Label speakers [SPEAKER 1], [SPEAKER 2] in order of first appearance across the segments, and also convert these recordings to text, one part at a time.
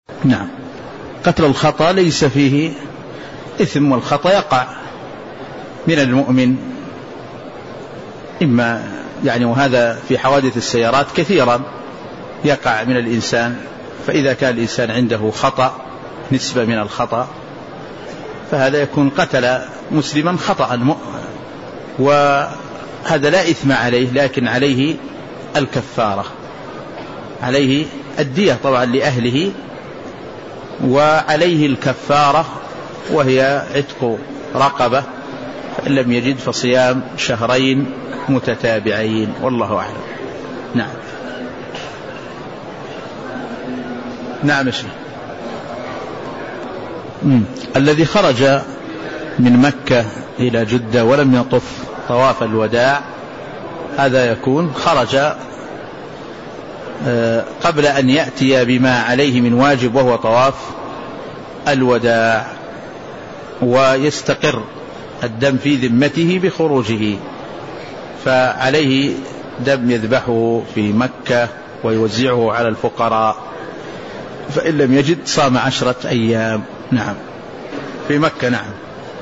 [SPEAKER 1] نعم. قتل الخطأ ليس فيه إثم، والخطأ يقع من المؤمن إما يعني، وهذا في حوادث السيارات كثيرا يقع من الإنسان. فإذا كان الإنسان عنده خطأ، نسبة من الخطأ، فهذا يكون قتل مسلما خطأ، وهذا لا إثم عليه، لكن عليه الكفارة، عليه الدية طبعا لأهله، وعليه الكفارة وهي عتق رقبة، فإن لم يجد فصيام شهرين متتابعين، والله أعلم. نعم. نعم. الذي خرج من مكة إلى جدة ولم يطف طواف الوداع، هذا يكون خرج قبل أن يأتي بما عليه من واجب وهو طواف الوداع، ويستقر الدم في ذمته بخروجه، فعليه دم يذبحه في مكة ويوزعه على الفقراء، فإن لم يجد صام 10 أيام. نعم. في مكة. نعم.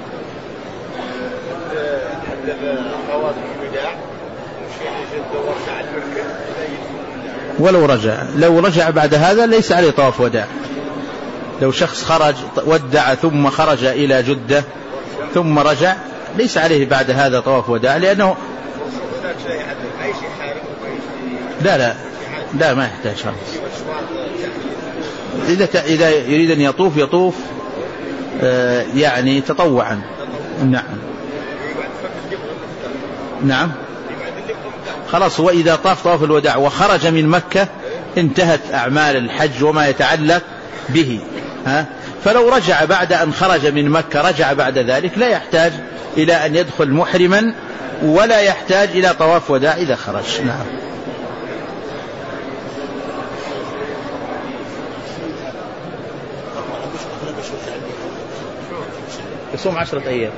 [SPEAKER 1] ولو رجع بعد هذا ليس عليه طواف وداع. لو شخص خرج ودع ثم خرج إلى جدة ثم رجع ليس عليه بعد هذا طواف وداع، لأنه لا ما يحتاج خالص. إذا يريد أن يطوف يعني تطوعا. نعم. خلاص، وإذا طاف طواف الوداع وخرج من مكة انتهت أعمال الحج وما يتعلق به. فلو رجع بعد أن خرج من مكة، رجع بعد ذلك، لا يحتاج إلى أن يدخل محرما، ولا يحتاج إلى طواف وداع إذا خرج. نعم. يصوم 10 أيام.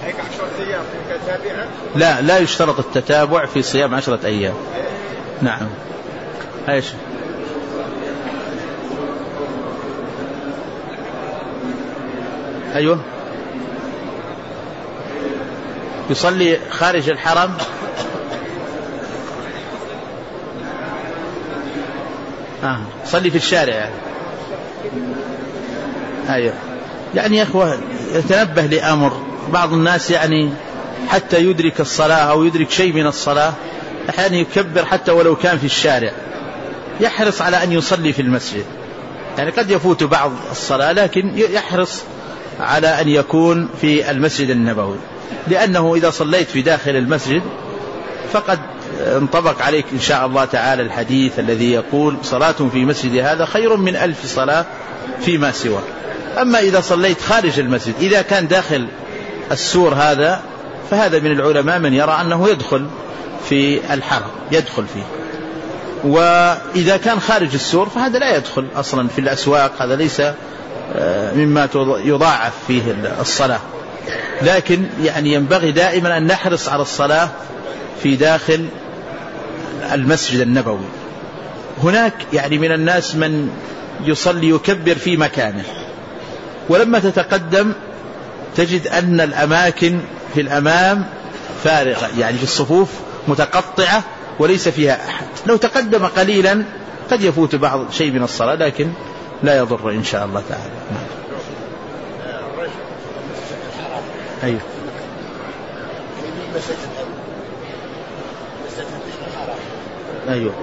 [SPEAKER 1] لا يشترط التتابع في صيام 10 أيام. نعم. ايش؟ أيوه. يصلي خارج الحرم. صلي في الشارع يعني. أيوه. يعني يا أخوة يتنبه لأمر، بعض الناس يعني حتى يدرك الصلاة أو يدرك شيء من الصلاة أحيانا يكبر حتى ولو كان في الشارع، يحرص على أن يصلي في المسجد. يعني قد يفوت بعض الصلاة، لكن يحرص على أن يكون في المسجد النبوي، لأنه إذا صليت في داخل المسجد فقد انطبق عليك إن شاء الله تعالى الحديث الذي يقول: صلاة في مسجد هذا خير من 1000 صلاة فيما سوى. أما إذا صليت خارج المسجد، إذا كان داخل السور هذا، فهذا من العلماء من يرى أنه يدخل في الحرم، يدخل فيه. وإذا كان خارج السور فهذا لا يدخل أصلا في الأسواق، هذا ليس مما يضاعف فيه الصلاة. لكن يعني ينبغي دائما أن نحرص على الصلاة في داخل المسجد النبوي. هناك يعني من الناس من يصلي يكبر في مكانه، ولما تتقدم تجد أن الأماكن في الأمام فارغة، يعني في الصفوف متقطعة وليس فيها أحد. لو تقدم قليلا قد يفوت بعض شيء من الصلاة، لكن لا يضر إن شاء الله تعالى. أيوه. أيوه.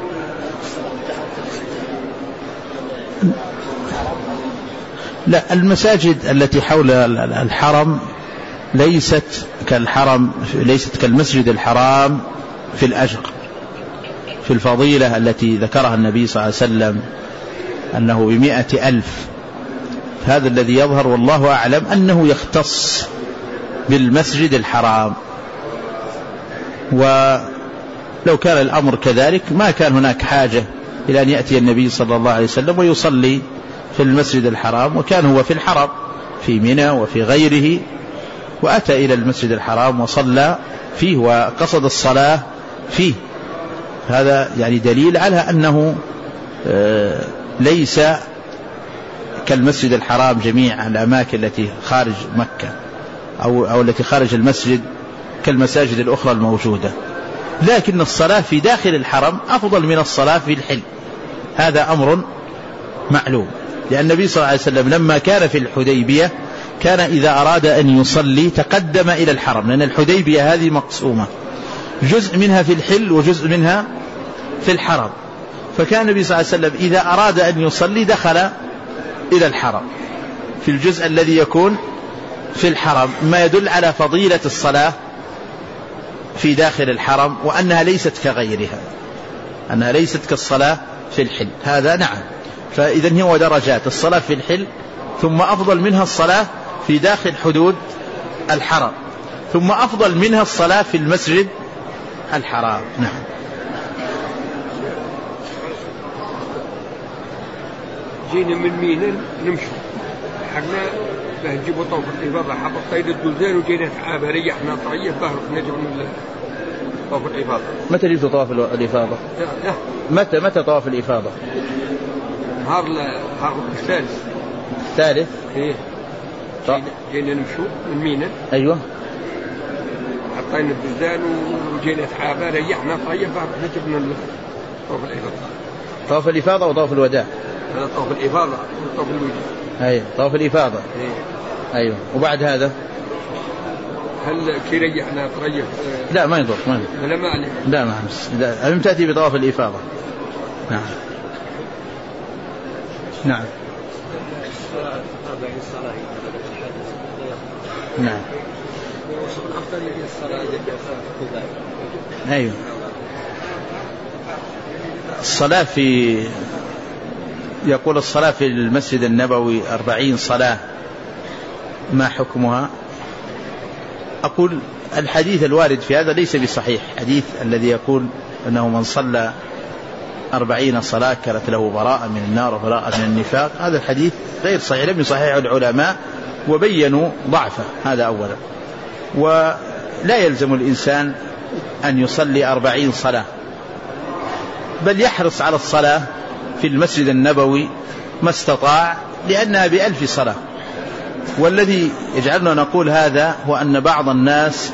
[SPEAKER 1] لا، المساجد التي حول الحرم ليست كالحرم، ليست كالمسجد الحرام في الأجر، في الفضيلة التي ذكرها النبي صلى الله عليه وسلم أنه ب100,000. هذا الذي يظهر والله أعلم أنه يختص بالمسجد الحرام، ولو كان الأمر كذلك ما كان هناك حاجة إلى أن يأتي النبي صلى الله عليه وسلم ويصلي في المسجد الحرام، وكان هو في الحرم في منى وفي غيره، وأتى إلى المسجد الحرام وصلى فيه وقصد الصلاة فيه. هذا يعني دليل على أنه ليس كالمسجد الحرام جميع الأماكن التي خارج مكة أو التي خارج المسجد كالمساجد الأخرى الموجودة، لكن الصلاة في داخل الحرم أفضل من الصلاة في الحل، هذا أمر معلوم. لأن النبي صلى الله عليه وسلم لما كان في الحديبية كان إذا أراد أن يصلي تقدم إلى الحرم، لأن الحديبية هذه مقسومة، جزء منها في الحل وجزء منها في الحرم، فكان النبي صلى الله عليه وسلم إذا أراد أن يصلي دخل إلى الحرم في الجزء الذي يكون في الحرم، ما يدل على فضيلة الصلاة في داخل الحرم، وأنها ليست كغيرها، أنها ليست كالصلاة في الحل. هذا نعم. فإذن هو درجات، الصلاة في الحل ثم أفضل منها الصلاة في داخل حدود الحرم، ثم أفضل منها الصلاة في المسجد الحرام. نعم.
[SPEAKER 2] جينا من مينا نمشي حقنا نجيبوا طوف الإفاضة حق الطير الدلدان، وجينا تعابة ريحنا طرية بهرق نجيب من طوف الإفاضة.
[SPEAKER 1] متى جبت طواف الإفاضة؟ متى طواف الإفاضة؟
[SPEAKER 2] هذا الثالث. إيه. جينا نمشوا من مينا.
[SPEAKER 1] أيوة.
[SPEAKER 2] حطينا الدلدان وجينا تعابة ريحنا طرية بهرق نجيب من طوف الإفاضة.
[SPEAKER 1] طواف الإفاضة وطواف الوداع؟
[SPEAKER 2] هذا طواف الإفاضة وطواف الوداع.
[SPEAKER 1] أيوة طواف الإفاضة. أيوة. وبعد هذا
[SPEAKER 2] هل كريحنا طريق؟
[SPEAKER 1] لا ما يضر.
[SPEAKER 2] لا ما عليه.
[SPEAKER 1] لا ما لا. ألم تأتي بطواف الإفاضة. نعم. نعم. نعم. أيوة. الصلاة يقول الصلاة في المسجد النبوي 40 صلاة ما حكمها؟ أقول الحديث الوارد في هذا ليس بصحيح، حديث الذي يقول أنه من صلى 40 صلاة كانت له براءة من النار وبراءة من النفاق، هذا الحديث غير صحيح، لم يصححه العلماء وبينوا ضعفه، هذا أولا. ولا يلزم الإنسان أن يصلي 40 صلاة، بل يحرص على الصلاة في المسجد النبوي ما استطاع، لأنها ب1000 صلاة. والذي يجعلنا نقول هذا هو أن بعض الناس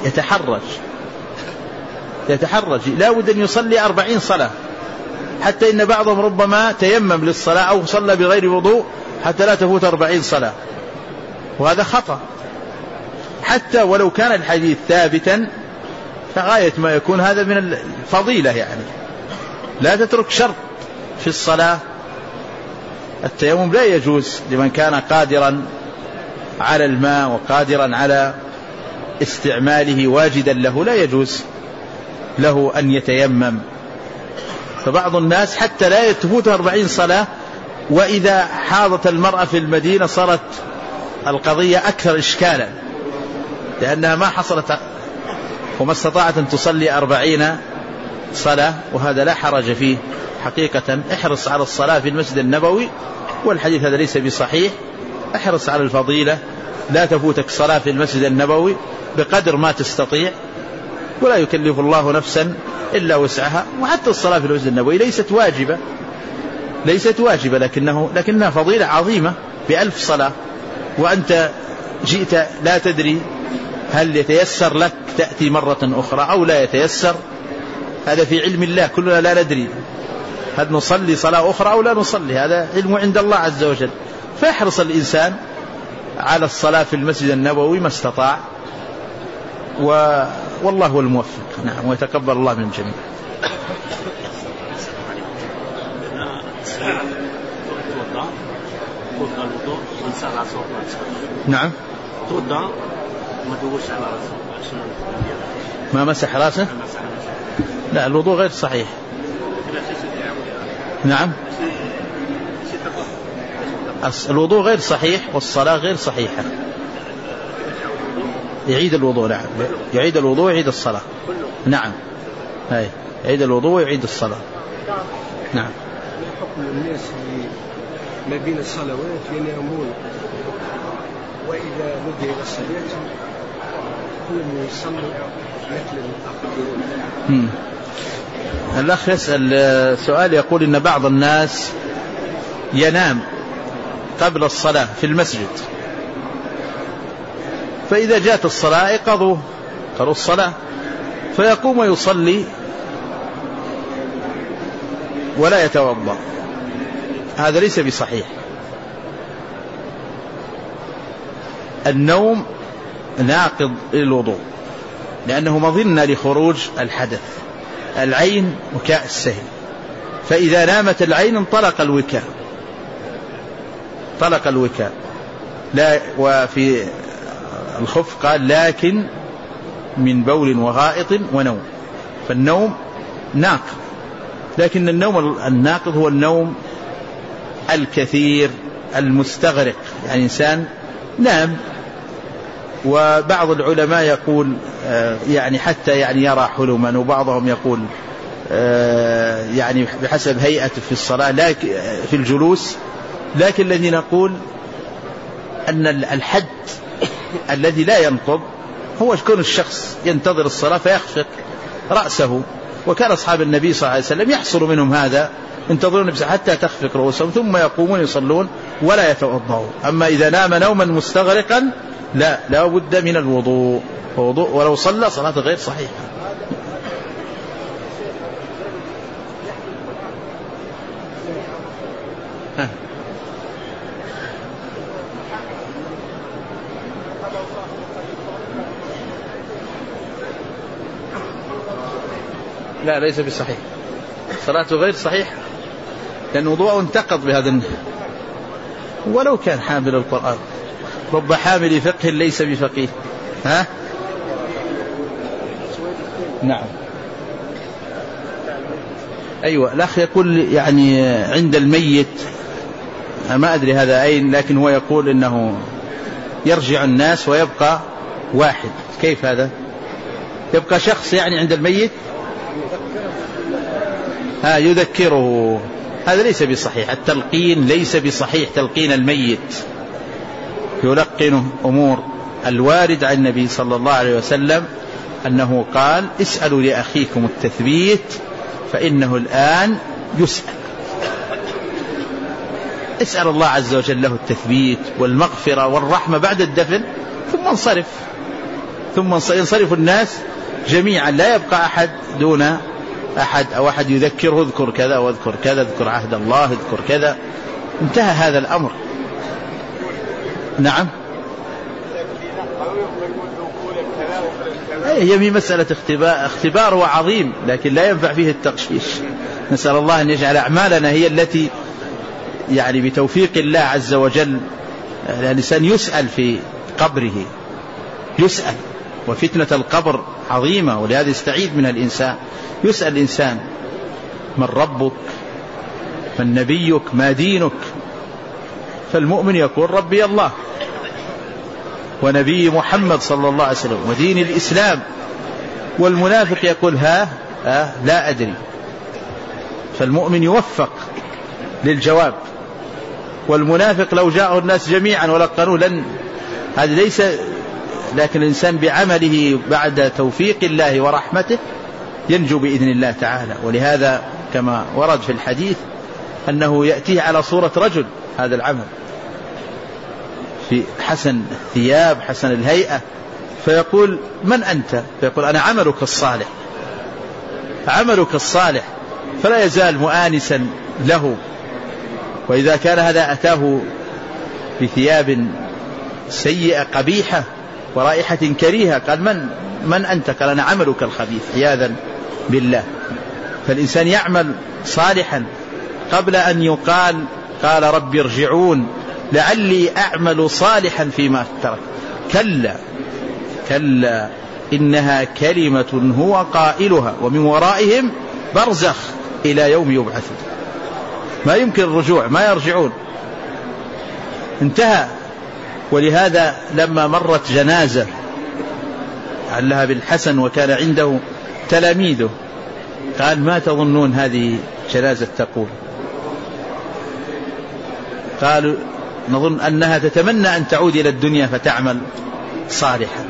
[SPEAKER 1] يتحرج لا بد أن يصلي 40 صلاة، حتى إن بعضهم ربما تيمم للصلاة أو صلى بغير وضوء حتى لا تفوت 40 صلاة، وهذا خطأ. حتى ولو كان الحديث ثابتا فغاية ما يكون هذا من الفضيلة، يعني لا تترك شرط في الصلاة. التيمم لا يجوز لمن كان قادرا على الماء وقادرا على استعماله واجدا له، لا يجوز له أن يتيمم. فبعض الناس حتى لا تفوت 40 صلاة، وإذا حاضت المرأة في المدينة صارت القضية أكثر إشكالا، لأنها ما حصلت وما استطاعت أن تصلي 40 صلاة، وهذا لا حرج فيه حقيقة. احرص على الصلاة في المسجد النبوي، والحديث هذا ليس بصحيح. احرص على الفضيلة، لا تفوتك صلاة في المسجد النبوي بقدر ما تستطيع، ولا يكلف الله نفسا إلا وسعها. وحتى الصلاة في المسجد النبوي ليست واجبة لكنها فضيلة عظيمة ب1000 صلاة، وأنت جئت لا تدري هل يتيسر لك تأتي مرة أخرى أو لا يتيسر، هذا في علم الله، كلنا لا ندري هل نصلي صلاة أخرى أو لا نصلي، هذا علم عند الله عز وجل. فيحرص الإنسان على الصلاة في المسجد النبوي ما استطاع، والله هو الموفق. نعم. ويتقبل الله من الجميع. نعم. ما مسح راسه؟ لا، الوضوء غير صحيح. نعم. الوضوء غير صحيح والصلاة غير صحيحة. يعيد الوضوء. نعم. يعيد الوضوء يعيد الصلاة. نعم. هاي يعيد الوضوء ويعيد الصلاة. نعم.
[SPEAKER 2] حكم الناس ما بين الصلوات ينامون، وإذا نودي إلى الصلاة كلهم يصلوا مثل الآخرين.
[SPEAKER 1] الأخ يسأل سؤال، يقول إن بعض الناس ينام قبل الصلاة في المسجد، فإذا جاءت الصلاة قضوا الصلاة، فيقوم ويصلي ولا يتوضأ، هذا ليس بصحيح. النوم ناقض للوضوء، لأنه مظنة لخروج الحدث. العين وكاء السهل، فإذا نامت العين انطلق الوكاء، طلق الوكاء. لا، وفي الخف قال لكن من بول وغائط ونوم، فالنوم ناقض. لكن النوم الناقض هو النوم الكثير المستغرق، يعني إنسان نام، وبعض العلماء يقول يعني حتى يعني يرى حلما، وبعضهم يقول يعني بحسب هيئته في الصلاة لكن في الجلوس. لكن الذي نقول أن الحد الذي لا ينقض هو كون الشخص ينتظر الصلاة فيخفق رأسه، وكان أصحاب النبي صلى الله عليه وسلم يحصل منهم هذا، ينتظرون حتى تخفق رؤوسهم ثم يقومون يصلون ولا يتوضؤون. أما إذا نام نوما مستغرقا لا بد من الوضوء، ولو صلى صلاة غير صحيحة. لا، ليس بصحيح، صلاته غير صحيح، لأن وضوءه انتقض بهذا النهي ولو كان حامل القرآن. رب حامل فقه ليس بفقيه. نعم. أيوة، الأخ يقول يعني عند الميت، ما أدري هذا أين، لكن هو يقول إنه يرجع الناس ويبقى واحد. كيف هذا؟ يبقى شخص يعني عند الميت يذكره، هذا ليس بصحيح. التلقين ليس بصحيح، تلقين الميت يلقنه أمور. الوارد عن النبي صلى الله عليه وسلم أنه قال اسألوا لأخيكم التثبيت فإنه الآن يسأل. اسأل الله عز وجل له التثبيت والمغفرة والرحمة بعد الدفن، ثم ينصرف الناس جميعا، لا يبقى أحد دون أحد، أو أحد يذكره اذكر كذا واذكر كذا، اذكر عهد الله، اذكر كذا، انتهى هذا الأمر. نعم. هي من مسألة اختبار وعظيم، لكن لا ينفع فيه التقشيش. نسأل الله أن يجعل أعمالنا هي التي يعني بتوفيق الله عز وجل الإنسان يسأل في قبره، يسأل، وفتنة القبر عظيمة، ولهذا يستعيذ منها الإنسان. يسأل الإنسان من ربك، من نبيك، ما دينك؟ فالمؤمن يقول ربي الله ونبي محمد صلى الله عليه وسلم ودين الإسلام، والمنافق يقول لا أدري. فالمؤمن يوفق للجواب، والمنافق لو جاءه الناس جميعا ولقنوه هذا ليس. لكن الإنسان بعمله بعد توفيق الله ورحمته ينجو بإذن الله تعالى. ولهذا كما ورد في الحديث أنه يأتيه على صورة رجل هذا العمل، في حسن الثياب حسن الهيئة، فيقول من أنت؟ فيقول أنا عملك الصالح، عملك الصالح، فلا يزال مؤانسا له. وإذا كان هذا أتاه بثياب سيئة قبيحة ورائحة كريهة، قال من أنت؟ قال أنا عملك الخبيث، عياذا بالله. فالإنسان يعمل صالحا قبل أن يقال قال رب ارجعون لعلي أعمل صالحا فيما ترك. كلا إنها كلمة هو قائلها ومن ورائهم برزخ إلى يوم يبعثون. ما يمكن الرجوع، ما يرجعون، انتهى. ولهذا لما مرت جنازة علها بالحسن وكان عنده تلاميذه، قال ما تظنون هذه جنازة تقول؟ قالوا نظن أنها تتمنى أن تعود إلى الدنيا فتعمل صالحا.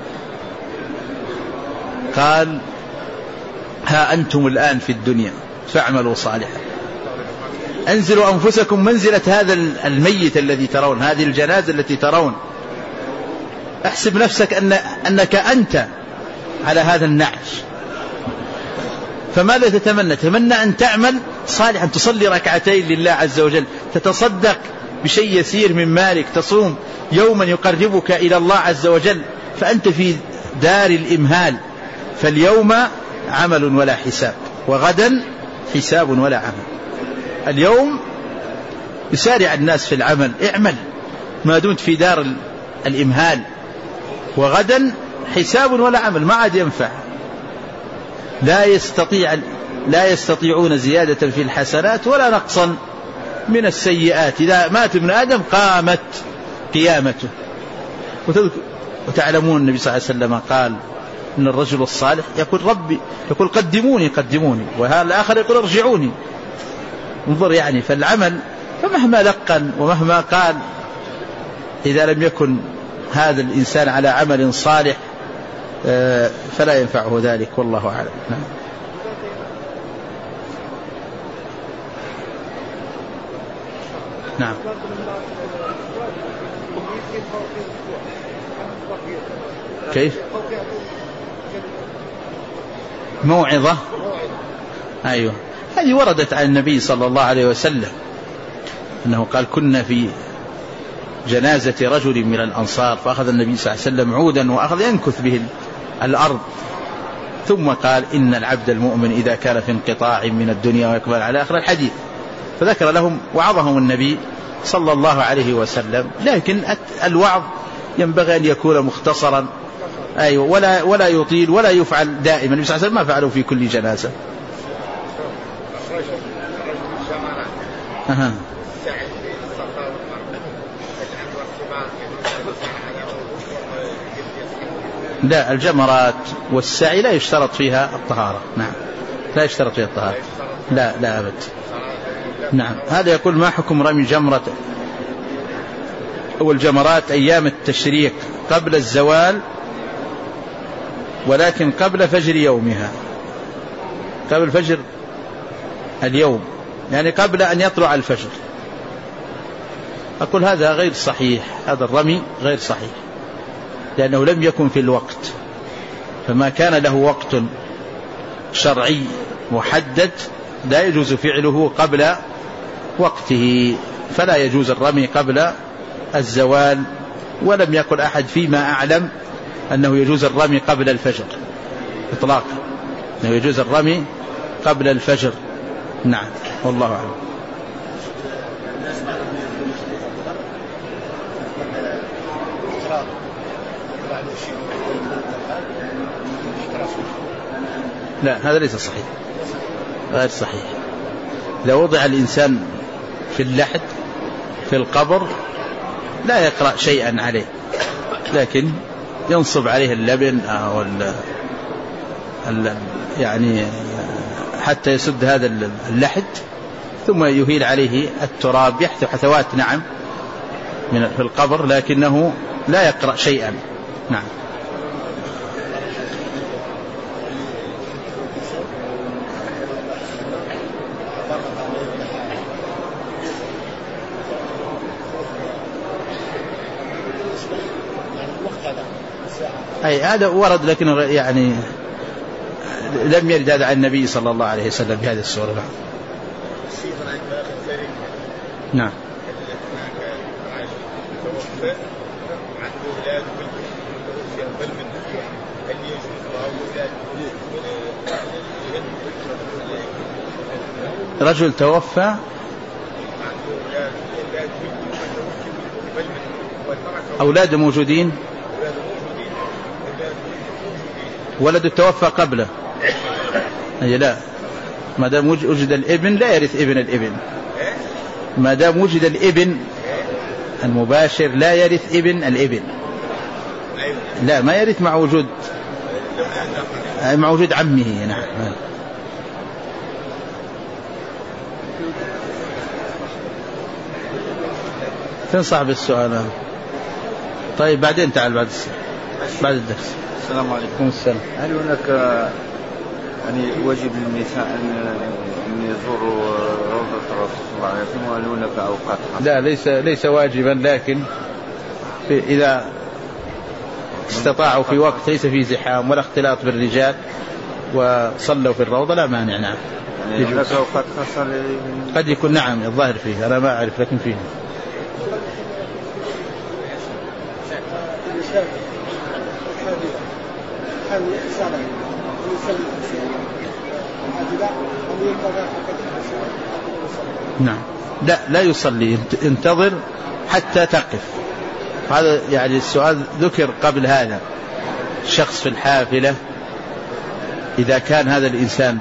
[SPEAKER 1] قال ها أنتم الآن في الدنيا فاعملوا صالحا. أنزلوا أنفسكم منزلة هذا الميت الذي ترون، هذه الجنازة التي ترون. احسب نفسك أنك أنت على هذا النعش. فماذا تتمنى؟ تتمنى أن تعمل صالحا، تصلي ركعتين لله عز وجل، تتصدق بشيء يسير من مالك، تصوم يوما يقربك إلى الله عز وجل. فأنت في دار الإمهال، فاليوم عمل ولا حساب، وغدا حساب ولا عمل. اليوم يسارع الناس في العمل، اعمل ما دمت في دار الإمهال، وغدا حساب ولا عمل، ما عاد ينفع. لا يستطيعون زيادة في الحسنات ولا نقصا من السيئات. إذا مات ابن آدم قامت قيامته. وتعلمون النبي صلى الله عليه وسلم قال إن الرجل الصالح يقول ربي، يقول قدموني قدموني، وهذا الآخر يقول ارجعوني. انظر يعني، فالعمل فمهما لقن ومهما قال، إذا لم يكن هذا الإنسان على عمل صالح فلا ينفعه ذلك، والله أعلم. نعم. كيف؟ موعظة. أيوه، هذه وردت عن النبي صلى الله عليه وسلم أنه قال كنا في جنازة رجل من الأنصار، فأخذ النبي صلى الله عليه وسلم عودا وأخذ ينكث به الأرض، ثم قال إن العبد المؤمن إذا كان في انقطاع من الدنيا ويقبل على آخر الحديث. فذكر لهم وعظهم النبي صلى الله عليه وسلم. لكن الوعظ ينبغي أن يكون مختصرا، أيوة، ولا يطيل ولا يفعل دائما. النبي صلى الله عليه وسلم ما فعله في كل جنازة. لا، الجمرات والسعي لا يشترط فيها الطهارة. نعم، لا يشترط فيها الطهارة، لا أبد. نعم. هذا يقول ما حكم رمي جمرة أو الجمرات أيام التشريق قبل الزوال ولكن قبل فجر يومها، قبل فجر اليوم، يعني قبل أن يطلع الفجر. أقول هذا غير صحيح، هذا الرمي غير صحيح، لأنه لم يكن في الوقت. فما كان له وقت شرعي محدد لا يجوز فعله قبل وقته، فلا يجوز الرمي قبل الزوال. ولم يقل أحد فيما أعلم أنه يجوز الرمي قبل الفجر إطلاقا، أنه يجوز الرمي قبل الفجر. نعم، والله أعلم. لا، هذا ليس صحيح، غير صحيح. لو وضع الإنسان في اللحد في القبر لا يقرأ شيئا عليه، لكن ينصب عليه اللبن أو يعني حتى يسد هذا اللحد، ثم يهيل عليه التراب، يحث حثوات نعم في القبر، لكنه لا يقرأ شيئا. نعم. أي هذا ورد، لكنه يعني لم يرد هذا عن النبي صلى الله عليه وسلم بهذه الصورة. نعم. رجل توفى أولاده موجودين، ولد توفى قبله، أي لا، ما دام وجد الابن لا يرث ابن الابن، ما دام وجد الابن المباشر لا يرث ابن الابن، لا ما يرث مع وجود عمه. نعم. تنصح بالسؤال. طيب بعدين تعال بعد الدرس. السلام عليكم. السلام.
[SPEAKER 3] هل هناك يعني واجب للنساء أن يزوروا روضة الرسول صلى الله عليه وسلم وهل هناك أوقات خاصة؟
[SPEAKER 1] لا ليس واجبا، لكن إذا استطاعوا في وقت ليس فيه زحام ولا اختلاط بالرجال وصلوا في الروضة لا مانع. نعم
[SPEAKER 3] يعني هناك أوقات خاصة
[SPEAKER 1] قد يكون. نعم الظاهر فيه، أنا ما أعرف لكن فيه. نعم لا يصلي، انتظر حتى تقف. هذا يعني السؤال ذكر قبل هذا. شخص في الحافلة إذا كان هذا الإنسان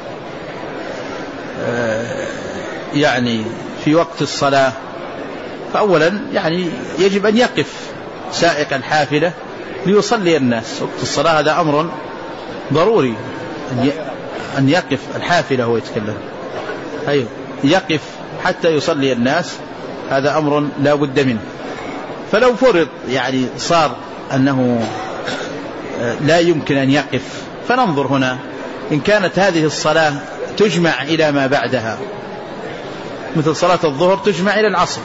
[SPEAKER 1] يعني في وقت الصلاة، فأولا يعني يجب أن يقف سائق الحافلة ليصلي الناس. وقت الصلاة هذا أمر ضروري أن يقف الحافلة. هو يتكلم أيوه يقف حتى يصلي الناس، هذا أمر لا بد منه. فلو فرض يعني صار أنه لا يمكن أن يقف، فننظر هنا إن كانت هذه الصلاة تجمع إلى ما بعدها، مثل صلاة الظهر تجمع إلى العصر،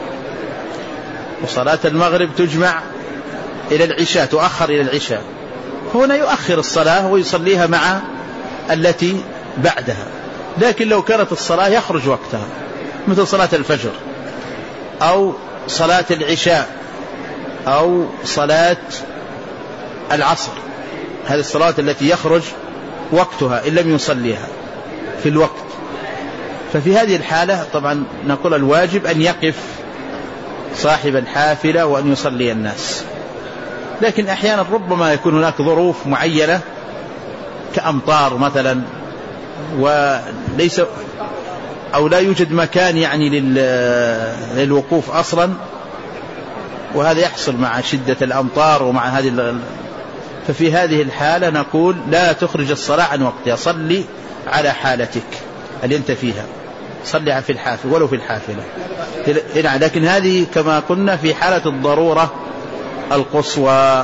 [SPEAKER 1] وصلاة المغرب تجمع إلى العشاء، تؤخر إلى العشاء، هنا يؤخر الصلاة ويصليها مع التي بعدها. لكن لو كانت الصلاة يخرج وقتها مثل صلاة الفجر أو صلاة العشاء أو صلاة العصر، هذه الصلاة التي يخرج وقتها إن لم يصليها في الوقت، ففي هذه الحالة طبعا نقول الواجب أن يقف صاحب الحافلة وأن يصلي الناس. لكن أحيانا ربما يكون هناك ظروف معينة كأمطار مثلا، وليس أو لا يوجد مكان يعني للوقوف أصلا، وهذا يحصل مع شدة الأمطار ومع هذه ففي هذه الحالة نقول لا تخرج الصلاة عن وقتها، صلي على حالتك اللي أنت فيها، صلي في الحافلة ولو في الحافلة. لكن هذه كما قلنا في حالة الضرورة القصوى.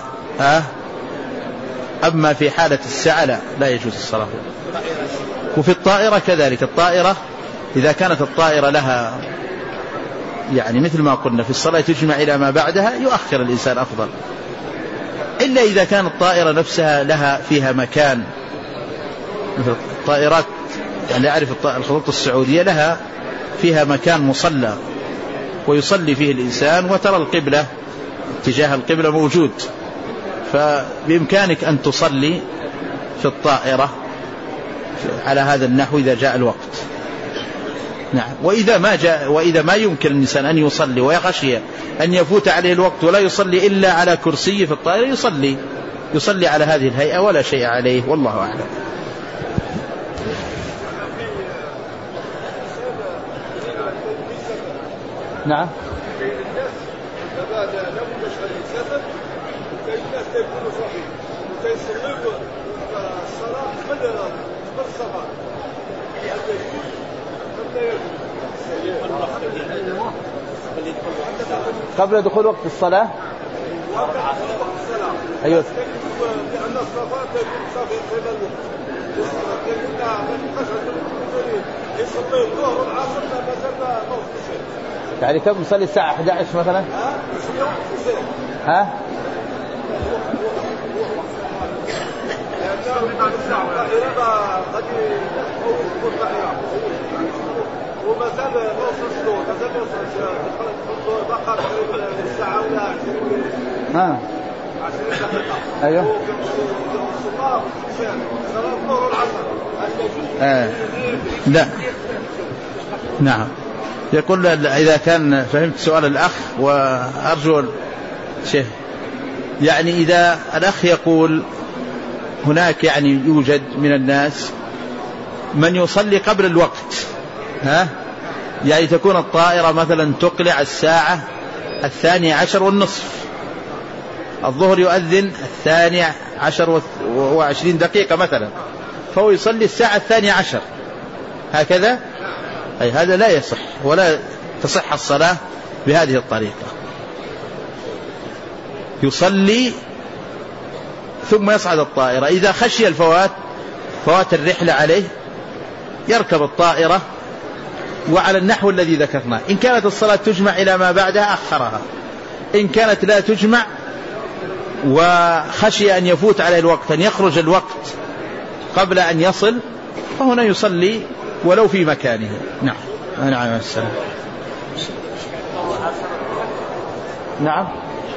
[SPEAKER 1] أما في حالة السعة لا يجوز الصلاة. وفي الطائرة كذلك، الطائرة إذا كانت الطائرة لها يعني مثل ما قلنا في الصلاة تجمع إلى ما بعدها يؤخر الإنسان أفضل، إلا إذا كانت الطائرة نفسها لها فيها مكان، مثل الطائرات يعني أعرف الخطوط السعودية لها فيها مكان مصلى ويصلي فيه الإنسان وترى القبلة، اتجاه القبلة موجود، فبإمكانك أن تصلي في الطائرة على هذا النحو إذا جاء الوقت. نعم. وإذا ما يمكن الإنسان أن يصلي ويخشي أن يفوت عليه الوقت ولا يصلي إلا على كرسي في الطائرة، يصلي على هذه الهيئة ولا شيء عليه، والله أعلم. نعم. قبل دخول وقت الصلاة. أيوة. لأن الصلاة تكون صافية قبل يصلي الظهر والعصر يعني كم يصلي الساعة 11 مثلا؟ ها؟ ومازال ما وصلش له، مازال ما وصلش بقى تقريبا الساعة ولا 20 دقيقة. 20 دقيقة. أيوه. لا. نعم. يقول إذا كان فهمت سؤال الأخ وأرجو شيء، يعني إذا الأخ يقول هناك يعني يوجد من الناس من يصلي قبل الوقت، يعني تكون الطائرة مثلا تقلع الساعة 12:30، الظهر يؤذن 12:20 مثلا، فهو يصلي الساعة 12 هكذا، أي هذا لا يصح ولا تصح الصلاة بهذه الطريقة. يصلي ثم يصعد الطائرة، إذا خشي الفوات فوات الرحلة عليه يركب الطائرة وعلى النحو الذي ذكرناه. إن كانت الصلاة تجمع إلى ما بعدها أخرها، إن كانت لا تجمع وخشي أن يفوت عليه الوقت، أن يخرج الوقت قبل أن يصل، فهنا يصلي ولو في مكانه. نعم. نعم السلام. نعم.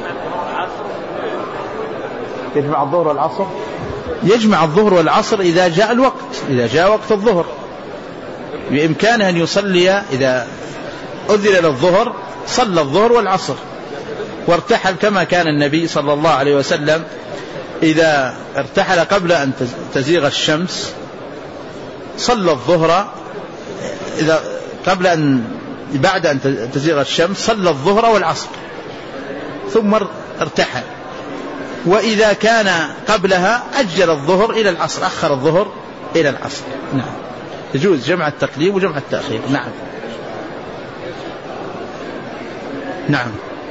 [SPEAKER 1] يجمع الظهر والعصر؟ يجمع الظهر والعصر إذا جاء الوقت، إذا جاء وقت الظهر بإمكانه أن يصلي. إذا أذن للظهر صلى الظهر والعصر وارتحل، كما كان النبي صلى الله عليه وسلم إذا ارتحل قبل أن تزيغ الشمس صلى الظهر، إذا بعد أن تزيغ الشمس صلى الظهر والعصر ثم ارتحل. وإذا كان قبلها أجل الظهر إلى العصر، أخر الظهر إلى العصر. نعم. يجوز جمع التقديم وجمع التأخير. نعم. نعم.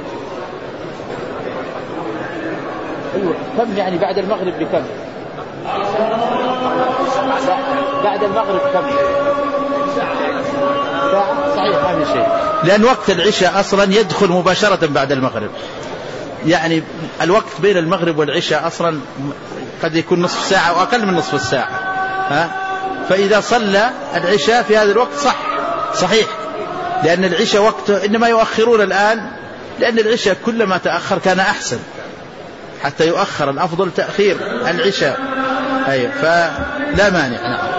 [SPEAKER 1] أيوة. كم يعني بعد المغرب بكم؟ بعد المغرب كم؟ صحيح هذا الشيء، لأن وقت العشاء أصلا يدخل مباشرة بعد المغرب، يعني الوقت بين المغرب والعشاء أصلا قد يكون نصف ساعة وأقل من نصف الساعة، فإذا صلى العشاء في هذا الوقت صحيح، لأن العشاء وقت إنما يؤخرون الآن، لأن العشاء كلما تأخر كان أحسن، حتى يؤخر الأفضل تأخير العشاء. أيوة. فلا مانع. نعم.